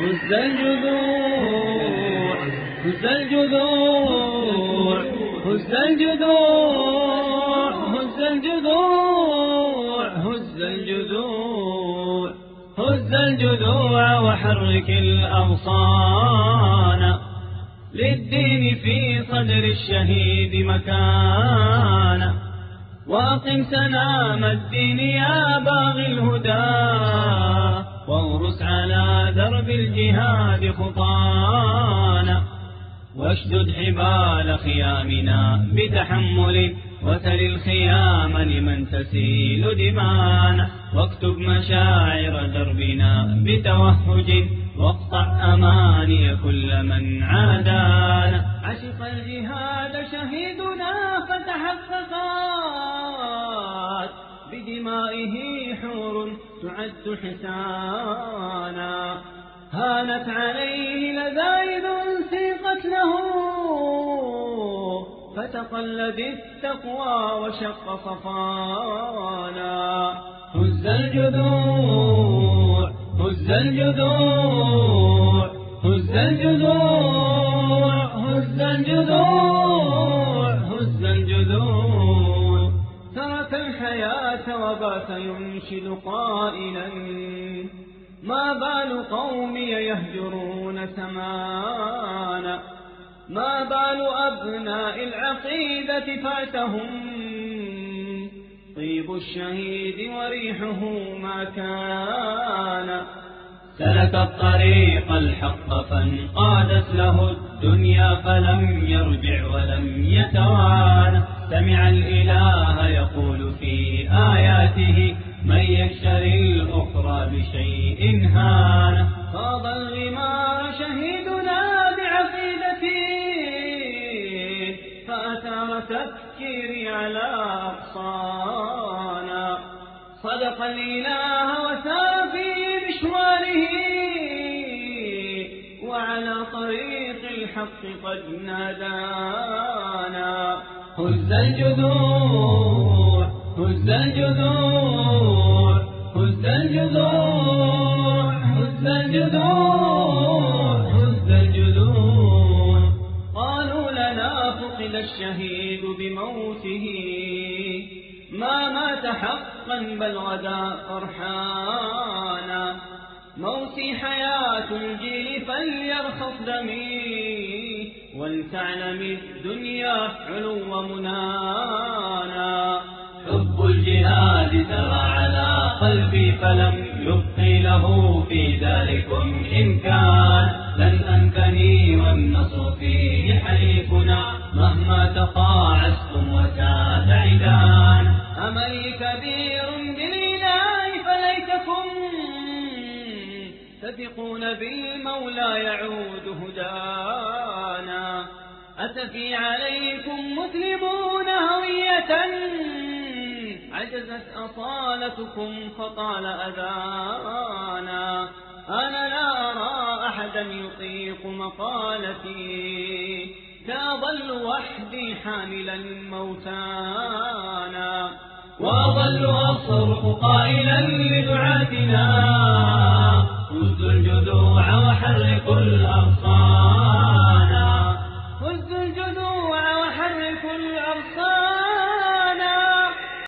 هز الجذوع هز الجذوع هز الجذوع هز الجذوع هز الجذوع هز الجذوع وحرك الأغصان للدين في صدر الشهيد مكانا وأقم سنام الدين يا باغي الهدى واغرس على درب الجهاد خطانا واشدد حبال خيامنا بتحمل وتل الخيام لمن تسيل دمانا واكتب مشاعر دربنا بتوهج واقطع أماني كل من عادانا عشق الجهاد شهيدنا فتحققت بدمائه حور تعد حسانا هانت عليه لذائذ سيقت له فتقلد التقوى وشق صفانا هز الجذوع هز الجذوع هز الجذوع هز الجذوع هز الجذوع ترك الحياة وبات ينشد قائلا ما بال قومي يهجرون سمانا ما بال أبناء العقيدة فاتهم طيب الشهيد وريحه ما كان سلك الطريق الحق فانقادت له الدنيا فلم يرجع ولم يتوانى سمع الإله يقول في آياته من يشتري الأخرى بشيء هان فاض الغمار شهيدنا بعقيدتي فأثار تفكيري على أقصانا صدق الإله وسار في مشواره وعلى طريق الحق قد نادانا هز الجذوع هز الجذوع هز الجذوع هز الجذوع هز الجذوع قالوا لنا فقد الشهيد بموته ما مات حقا بل غدا فرحانا موتي حياة الجيل فليرخص دمي ولتعلم الدنيا علو منانا حب الجهاد سرى على قلبي فلم يبقي له في ذلكم إمكان لن أنثني والنصر فيه حليفنا مهما تقاعستم وساد عدان أملي كبير بالإله فليتكم تثقون بالمولى يعود هدانا أتفي عليكم مسلمون هوية عجزت أصالتكم فطال أذانا أنا لا أرى أحدا يطيق مقالتي سأظل وحدي حاملا موتانا وأظل أصرخ قائلا لدعاتنا هزوا الجذوع وحرقوا الأغصان